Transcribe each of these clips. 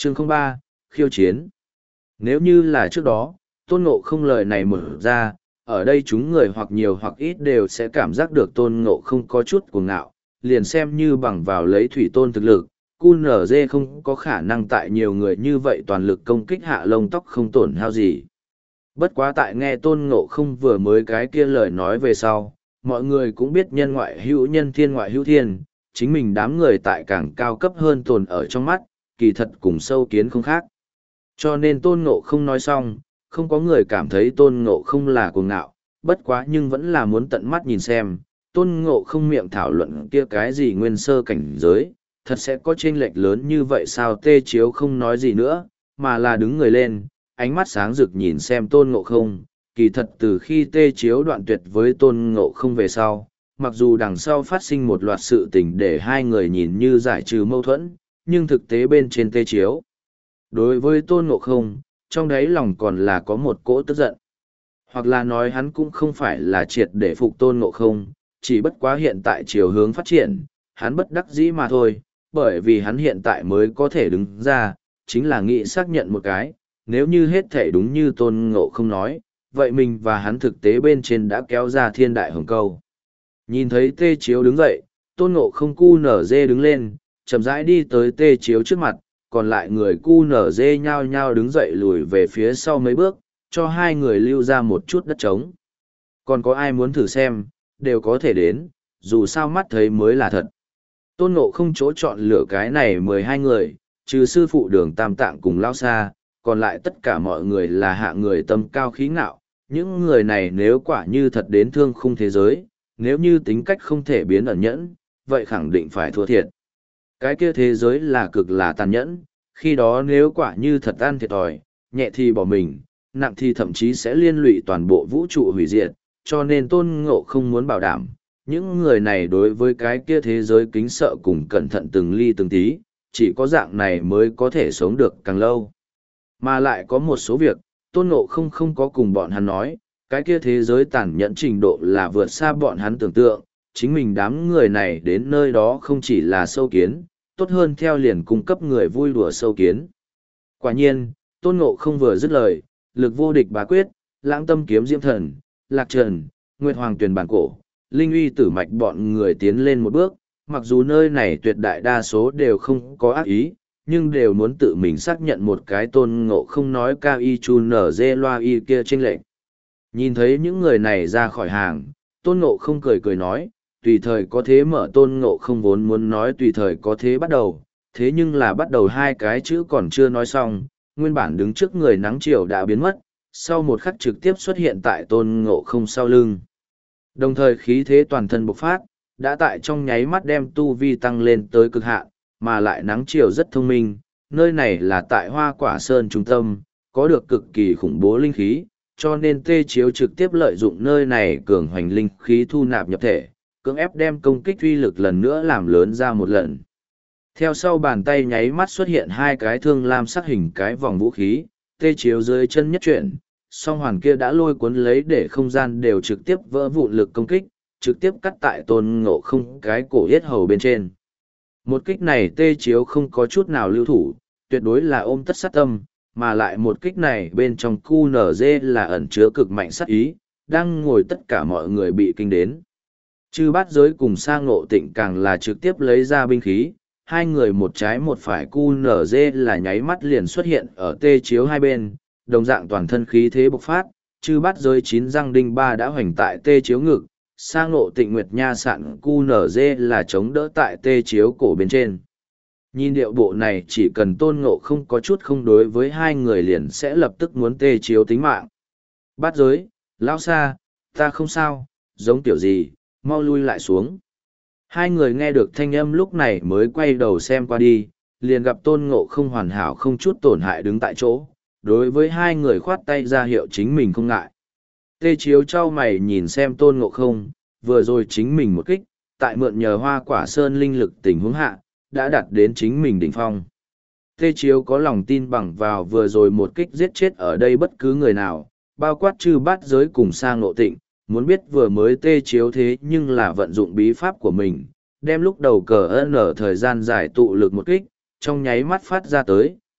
Chương 03, khiêu chiến. Nếu như là trước đó, Tôn Ngộ Không lời này mở ra, ở đây chúng người hoặc nhiều hoặc ít đều sẽ cảm giác được Tôn Ngộ Không có chút cuồng ngạo, liền xem như bằng vào lấy thủy tôn thực lực, QNZ không có khả năng tại nhiều người như vậy toàn lực công kích hạ lông tóc không tổn hao gì. Bất quá tại nghe Tôn Ngộ Không vừa mới cái kia lời nói về sau, mọi người cũng biết nhân ngoại hữu nhân thiên ngoại hữu thiên, chính mình đám người tại càng cao cấp hơn tồn ở trong mắt, kỳ thật cùng sâu kiến không khác. Cho nên Tôn Ngộ Không nói xong, không có người cảm thấy Tôn Ngộ Không là cuồng ngạo, bất quá nhưng vẫn là muốn tận mắt nhìn xem, Tôn Ngộ Không miệng thảo luận kia cái gì nguyên sơ cảnh giới, thật sẽ có chênh lệch lớn như vậy sao? Tê Chiếu không nói gì nữa, mà là đứng người lên, ánh mắt sáng rực nhìn xem Tôn Ngộ Không. Kỳ thật từ khi Tê Chiếu đoạn tuyệt với Tôn Ngộ Không về sau, mặc dù đằng sau phát sinh một loạt sự tình để hai người nhìn như giải trừ mâu thuẫn, nhưng thực tế bên trên Tê Chiếu, đối với Tôn Ngộ Không, trong đáy lòng còn là có một cỗ tức giận. Hoặc là nói hắn cũng không phải là triệt để phục Tôn Ngộ Không, chỉ bất quá hiện tại chiều hướng phát triển, hắn bất đắc dĩ mà thôi, bởi vì hắn hiện tại mới có thể đứng ra, chính là nghĩ xác nhận một cái, nếu như hết thể đúng như Tôn Ngộ Không nói, vậy mình và hắn thực tế bên trên đã kéo ra thiên đại hồng câu. Nhìn thấy Tê Chiếu đứng dậy, Tôn Ngộ Không cu nở dê đứng lên, chậm rãi đi tới Tê Chiếu trước mặt, còn lại người cu nở dê nhao nhao đứng dậy lùi về phía sau mấy bước, cho hai người lưu ra một chút đất trống. Còn có ai muốn thử xem, đều có thể đến, dù sao mắt thấy mới là thật. Tôn Ngộ Không chỗ chọn lựa cái này 12 người, trừ sư phụ Đường Tam Tạng cùng Lao Sa, còn lại tất cả mọi người là hạ người tâm cao khí ngạo. Những người này nếu quả như thật đến thương khung thế giới, nếu như tính cách không thể biến ẩn nhẫn, vậy khẳng định phải thua thiệt. Cái kia thế giới là cực là tàn nhẫn, khi đó nếu quả như thật ăn thiệt thòi, nhẹ thì bỏ mình, nặng thì thậm chí sẽ liên lụy toàn bộ vũ trụ hủy diệt, cho nên Tôn Ngộ Không muốn bảo đảm. Những người này đối với cái kia thế giới kính sợ cùng cẩn thận từng ly từng tí, chỉ có dạng này mới có thể sống được càng lâu. Mà lại có một số việc, Tôn Ngộ Không không có cùng bọn hắn nói, cái kia thế giới tàn nhẫn trình độ là vượt xa bọn hắn tưởng tượng, chính mình đám người này đến nơi đó không chỉ là sâu kiến, tốt hơn theo liền cung cấp người vui đùa sâu kiến. Quả nhiên, Tôn Ngộ Không vừa dứt lời, lực vô địch bá quyết, lãng tâm kiếm diễm thần, lạc trần, nguyệt hoàng tuyền bản cổ, linh uy tử mạch bọn người tiến lên một bước, mặc dù nơi này tuyệt đại đa số đều không có ác ý, nhưng đều muốn tự mình xác nhận một cái Tôn Ngộ Không nói cao y chu nở dê loa y kia chênh lệch. Nhìn thấy những người này ra khỏi hàng, Tôn Ngộ Không cười cười nói, tùy thời có thế mở. Tôn Ngộ Không vốn muốn nói tùy thời có thế bắt đầu, thế nhưng là bắt đầu hai cái chữ còn chưa nói xong, nguyên bản đứng trước người nắng chiều đã biến mất, sau một khắc trực tiếp xuất hiện tại Tôn Ngộ Không sau lưng. Đồng thời khí thế toàn thân bộc phát, đã tại trong nháy mắt đem tu vi tăng lên tới cực hạn, mà lại nắng chiều rất thông minh, nơi này là tại Hoa Quả Sơn trung tâm, có được cực kỳ khủng bố linh khí, cho nên Tê Chiếu trực tiếp lợi dụng nơi này cường hoành linh khí thu nạp nhập thể, cưỡng ép đem công kích uy lực lần nữa làm lớn ra một lần. Theo sau bàn tay nháy mắt xuất hiện hai cái thương lam sắc hình cái vòng vũ khí, Tê Chiếu dưới chân nhất chuyển, song hoàn kia đã lôi cuốn lấy để không gian đều trực tiếp vỡ vụn lực công kích, trực tiếp cắt tại Tôn Ngộ Không cái cổ yết hầu bên trên. Một kích này Tê Chiếu không có chút nào lưu thủ, tuyệt đối là ôm tất sát tâm, mà lại một kích này bên trong QNZ là ẩn chứa cực mạnh sát ý, đang ngồi tất cả mọi người bị kinh đến. Chư Bát Giới cùng Sa Ngộ Tịnh càng là trực tiếp lấy ra binh khí, hai người một trái một phải QNZ là nháy mắt liền xuất hiện ở Tê Chiếu hai bên, đồng dạng toàn thân khí thế bộc phát, Chư Bát Giới chín răng đinh ba đã hoành tại Tê Chiếu ngực, Sa Ngộ Tịnh Nguyệt Nha sạn QNZ là chống đỡ tại Tê Chiếu cổ bên trên. Nhìn điệu bộ này chỉ cần Tôn Ngộ Không có chút không đối với hai người liền sẽ lập tức muốn Tê Chiếu tính mạng. Bát Giới, Lão Sa, ta không sao, giống kiểu gì, mau lui lại xuống. Hai người nghe được thanh âm lúc này mới quay đầu xem qua đi, liền gặp Tôn Ngộ Không hoàn hảo không chút tổn hại đứng tại chỗ, đối với hai người khoát tay ra hiệu chính mình không ngại. Tê Chiếu trao mày nhìn xem Tôn Ngộ Không, vừa rồi chính mình một kích, tại mượn nhờ Hoa Quả Sơn linh lực tình huống hạ, đã đạt đến chính mình đỉnh phong. Tê Chiếu có lòng tin bằng vào vừa rồi một kích giết chết ở đây bất cứ người nào, bao quát Chư Bát Giới cùng Sa Ngộ Tịnh, muốn biết vừa mới Tê Chiếu thế nhưng là vận dụng bí pháp của mình, đem lúc đầu cờ ân ở thời gian giải tụ lực một kích, trong nháy mắt phát ra tới,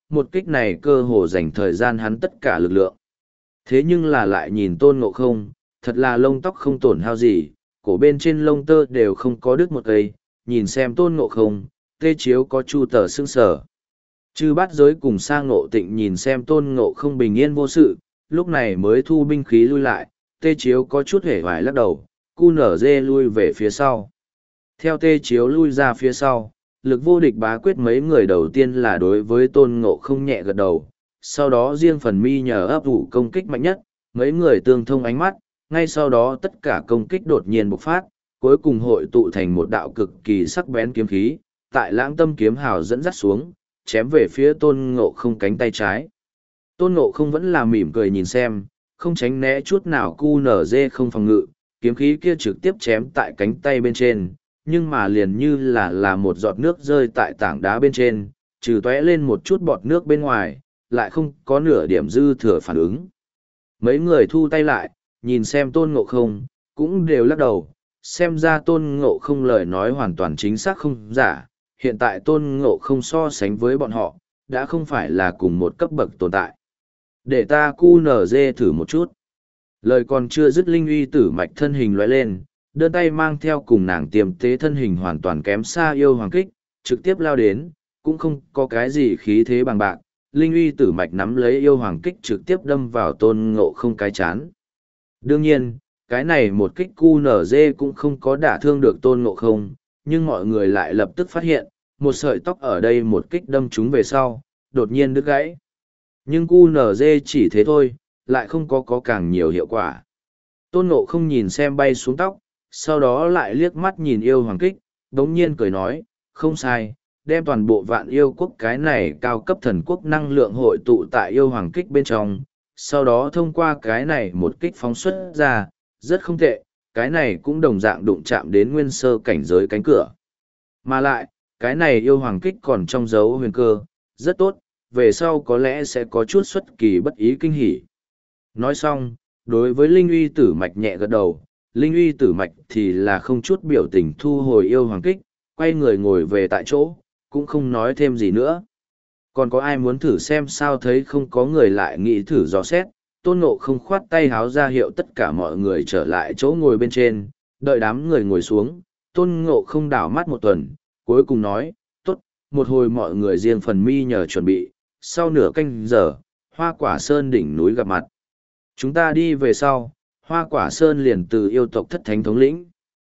một kích này cơ hồ dành thời gian hắn tất cả lực lượng. Thế nhưng là lại nhìn Tôn Ngộ Không, thật là lông tóc không tổn hao gì, cổ bên trên lông tơ đều không có đứt một cây, nhìn xem Tôn Ngộ Không, Tê Chiếu có chu tờ sững sờ. Chư Bát Giới cùng Sa Ngộ Tịnh nhìn xem Tôn Ngộ Không bình yên vô sự, lúc này mới thu binh khí lui lại, Tê Chiếu có chút hể hoài lắc đầu, cu nở dê lui về phía sau. Theo Tê Chiếu lui ra phía sau, lực vô địch bá quyết mấy người đầu tiên là đối với Tôn Ngộ Không nhẹ gật đầu, sau đó riêng phần mi nhờ ấp ủ công kích mạnh nhất, mấy người tương thông ánh mắt, ngay sau đó tất cả công kích đột nhiên bộc phát, cuối cùng hội tụ thành một đạo cực kỳ sắc bén kiếm khí, tại Lãng Tâm kiếm hào dẫn dắt xuống, chém về phía Tôn Ngộ Không cánh tay trái. Tôn Ngộ Không vẫn là mỉm cười nhìn xem, không tránh né chút nào, cu nở dê không phòng ngự, kiếm khí kia trực tiếp chém tại cánh tay bên trên, nhưng mà liền như là một giọt nước rơi tại tảng đá bên trên, trừ tóe lên một chút bọt nước bên ngoài, lại không có nửa điểm dư thừa phản ứng. Mấy người thu tay lại, nhìn xem Tôn Ngộ Không, cũng đều lắc đầu, xem ra Tôn Ngộ Không lời nói hoàn toàn chính xác không giả, hiện tại Tôn Ngộ Không so sánh với bọn họ, đã không phải là cùng một cấp bậc tồn tại. Để ta cu nở dê thử một chút. Lời còn chưa dứt, Linh Uy Tử Mạch thân hình lóe lên, đơn tay mang theo cùng nàng tiềm tế thân hình hoàn toàn kém xa yêu hoàng kích, trực tiếp lao đến, cũng không có cái gì khí thế bằng bạc. Linh Uy Tử Mạch nắm lấy yêu hoàng kích trực tiếp đâm vào Tôn Ngộ Không cái chán. Đương nhiên, cái này một kích cu nở dê cũng không có đả thương được Tôn Ngộ Không, nhưng mọi người lại lập tức phát hiện, một sợi tóc ở đây một kích đâm chúng về sau, đột nhiên đứt gãy. Nhưng cu nở dê chỉ thế thôi, lại không có càng nhiều hiệu quả. Tôn Ngộ Không nhìn xem bay xuống tóc, sau đó lại liếc mắt nhìn yêu hoàng kích, đống nhiên cười nói, không sai, đem toàn bộ Vạn Yêu Quốc cái này cao cấp thần quốc năng lượng hội tụ tại yêu hoàng kích bên trong, sau đó thông qua cái này một kích phóng xuất ra, rất không tệ, cái này cũng đồng dạng đụng chạm đến nguyên sơ cảnh giới cánh cửa. Mà lại, cái này yêu hoàng kích còn trong dấu huyền cơ, rất tốt, về sau có lẽ sẽ có chút xuất kỳ bất ý kinh hỉ. Nói xong, đối với Linh Uy Tử Mạch nhẹ gật đầu, Linh Uy Tử Mạch thì là không chút biểu tình thu hồi yêu hoàng kích, quay người ngồi về tại chỗ, cũng không nói thêm gì nữa. Còn có ai muốn thử xem sao? Thấy không có người lại nghĩ thử dò xét, Tôn Ngộ Không khoát tay háo ra hiệu tất cả mọi người trở lại chỗ ngồi bên trên, đợi đám người ngồi xuống, Tôn Ngộ Không đảo mắt một tuần, cuối cùng nói, tốt, một hồi mọi người riêng phần mi nhờ chuẩn bị, sau nửa canh giờ, Hoa Quả Sơn đỉnh núi gặp mặt. Chúng ta đi về sau, Hoa Quả Sơn liền từ yêu tộc thất thánh thống lĩnh.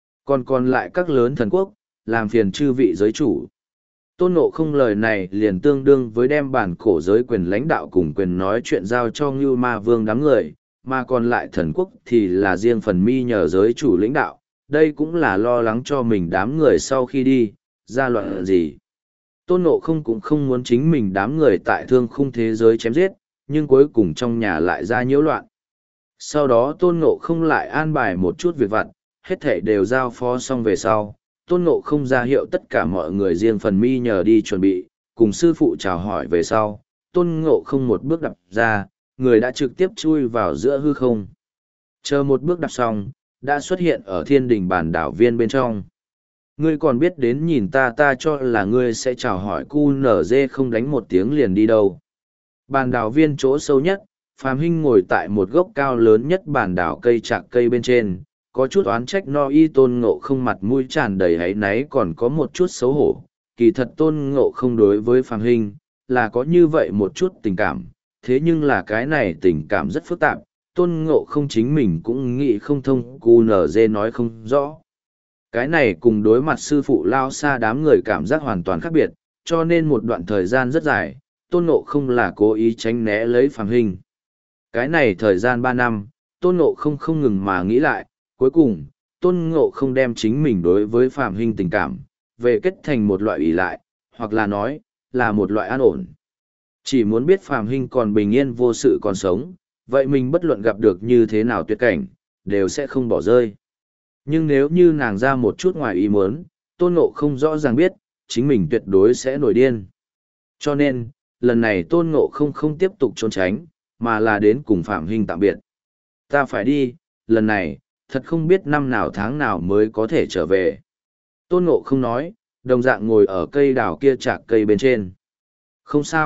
Còn lại các lớn thần quốc, làm phiền chư vị giới chủ. Tôn Ngộ Không lời này liền tương đương với đem bản cổ giới quyền lãnh đạo cùng quyền nói chuyện giao cho Ngưu Ma Vương đám người, mà còn lại thần quốc thì là riêng phần mi nhờ giới chủ lãnh đạo, đây cũng là lo lắng cho mình đám người sau khi đi, ra loạn gì. Tôn Ngộ Không cũng không muốn chính mình đám người tại thương khung thế giới chém giết, nhưng cuối cùng trong nhà lại ra nhiễu loạn. Sau đó Tôn Ngộ Không lại an bài một chút việc vặt, hết thảy đều giao phó xong về sau. Tôn Ngộ Không ra hiệu tất cả mọi người riêng phần mi nhờ đi chuẩn bị, cùng sư phụ chào hỏi về sau. Tôn Ngộ Không một bước đạp ra, người đã trực tiếp chui vào giữa hư không. Chờ một bước đạp xong, đã xuất hiện ở thiên đình bản đảo viên bên trong. Ngươi còn biết đến nhìn ta cho là ngươi sẽ chào hỏi cu nở dê không đánh một tiếng liền đi đâu. Bản đảo viên chỗ sâu nhất, Phàm Hinh ngồi tại một gốc cao lớn nhất bản đảo cây trạc cây bên trên, có chút oán trách no y. Tôn Ngộ Không mặt mũi tràn đầy áy náy còn có một chút xấu hổ. Kỳ thật Tôn Ngộ Không đối với Phàm Hinh là có như vậy một chút tình cảm, thế nhưng là cái này tình cảm rất phức tạp, Tôn Ngộ Không chính mình cũng nghĩ không thông, cu nở dê nói không rõ. Cái này cùng đối mặt sư phụ lao xa đám người cảm giác hoàn toàn khác biệt, cho nên một đoạn thời gian rất dài, Tôn Ngộ Không là cố ý tránh né lấy Phàm Hinh. Cái này thời gian 3 năm, Tôn Ngộ Không không ngừng mà nghĩ lại, cuối cùng, Tôn Ngộ Không đem chính mình đối với Phàm Hinh tình cảm, về kết thành một loại ủy lại, hoặc là nói, là một loại an ổn. Chỉ muốn biết Phàm Hinh còn bình yên vô sự còn sống, vậy mình bất luận gặp được như thế nào tuyệt cảnh, đều sẽ không bỏ rơi. Nhưng nếu như nàng ra một chút ngoài ý muốn, Tôn Ngộ Không rõ ràng biết, chính mình tuyệt đối sẽ nổi điên. Cho nên, lần này Tôn Ngộ Không không tiếp tục trốn tránh, mà là đến cùng Phàm Hinh tạm biệt. Ta phải đi, lần này, thật không biết năm nào tháng nào mới có thể trở về. Tôn Ngộ Không nói, đồng dạng ngồi ở cây đào kia chạc cây bên trên. Không sao,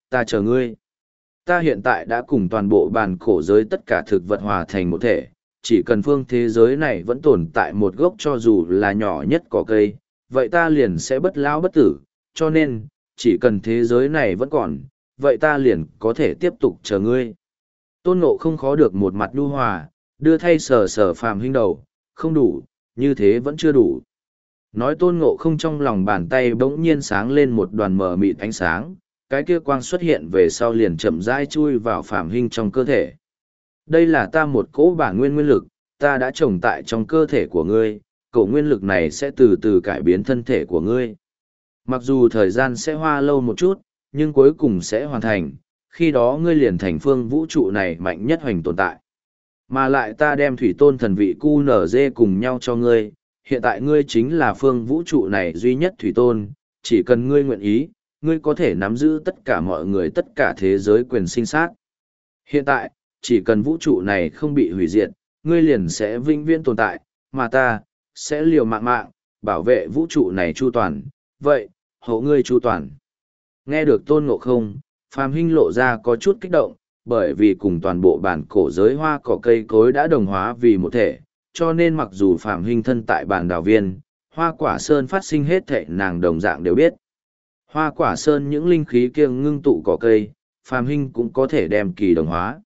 ta chờ ngươi. Ta hiện tại đã cùng toàn bộ bản cổ giới tất cả thực vật hòa thành một thể, chỉ cần phương thế giới này vẫn tồn tại một gốc cho dù là nhỏ nhất cỏ cây, vậy ta liền sẽ bất lão bất tử, cho nên, chỉ cần thế giới này vẫn còn, vậy ta liền có thể tiếp tục chờ ngươi. Tôn Ngộ không khó được một mặt nhu hòa, đưa thay sờ sờ Phàm Hinh đầu, không đủ, như thế vẫn chưa đủ. Nói Tôn Ngộ không trong lòng bàn tay bỗng nhiên sáng lên một đoàn mờ mịt ánh sáng, cái kia quang xuất hiện về sau liền chậm rãi chui vào Phàm Hinh trong cơ thể. Đây là ta một cỗ bản nguyên nguyên lực, ta đã trồng tại trong cơ thể của ngươi, cỗ nguyên lực này sẽ từ từ cải biến thân thể của ngươi. Mặc dù thời gian sẽ hoa lâu một chút, nhưng cuối cùng sẽ hoàn thành, khi đó ngươi liền thành phương vũ trụ này mạnh nhất hoành tồn tại. Mà lại ta đem thủy tôn thần vị QNZ cùng nhau cho ngươi, hiện tại ngươi chính là phương vũ trụ này duy nhất thủy tôn, chỉ cần ngươi nguyện ý, ngươi có thể nắm giữ tất cả mọi người tất cả thế giới quyền sinh sát. Hiện tại, chỉ cần vũ trụ này không bị hủy diệt, ngươi liền sẽ vĩnh viễn tồn tại, mà ta, sẽ liều mạng bảo vệ vũ trụ này chu toàn, vậy, hộ ngươi chu toàn. Nghe được Tôn Ngộ không, Phàm Hinh lộ ra có chút kích động, bởi vì cùng toàn bộ bản cổ giới hoa cỏ cây cối đã đồng hóa vì một thể, cho nên mặc dù Phàm Hinh thân tại bản đảo viên, hoa quả sơn phát sinh hết thể nàng đồng dạng đều biết. Hoa quả sơn những linh khí kia ngưng tụ cỏ cây, Phàm Hinh cũng có thể đem kỳ đồng hóa.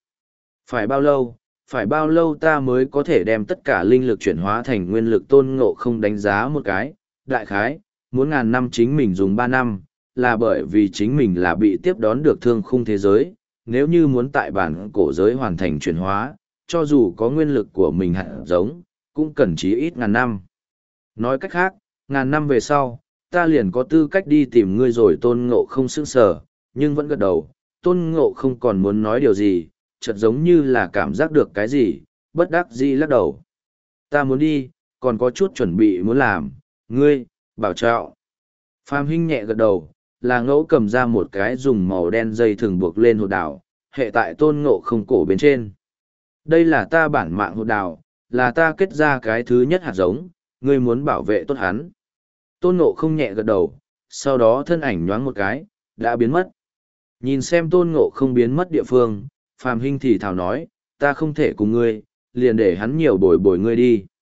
Phải bao lâu ta mới có thể đem tất cả linh lực chuyển hóa thành nguyên lực? Tôn Ngộ không đánh giá một cái, đại khái, muốn 1000 năm chính mình dùng 3 năm, là bởi vì chính mình là bị tiếp đón được thương khung thế giới, nếu như muốn tại bản cổ giới hoàn thành chuyển hóa, cho dù có nguyên lực của mình hạt giống, cũng cần chí ít 1000 năm. Nói cách khác, 1000 năm về sau, ta liền có tư cách đi tìm ngươi rồi. Tôn Ngộ không sững sờ, nhưng vẫn gật đầu. Tôn Ngộ không còn muốn nói điều gì, chợt giống như là cảm giác được cái gì, bất đắc dĩ lắc đầu. Ta muốn đi, còn có chút chuẩn bị muốn làm, ngươi, bảo trọng. Phàm Hinh nhẹ gật đầu, là ngẫu cầm ra một cái dùng màu đen dây thường buộc lên hột đào, hệ tại Tôn Ngộ không cổ bên trên. Đây là ta bản mạng hột đào, là ta kết ra cái thứ nhất hạt giống, ngươi muốn bảo vệ tốt hắn. Tôn Ngộ không nhẹ gật đầu, sau đó thân ảnh nhoáng một cái, đã biến mất. Nhìn xem Tôn Ngộ không biến mất địa phương, Phàm Hinh thì thào nói, ta không thể cùng ngươi, liền để hắn nhiều bồi bồi ngươi đi.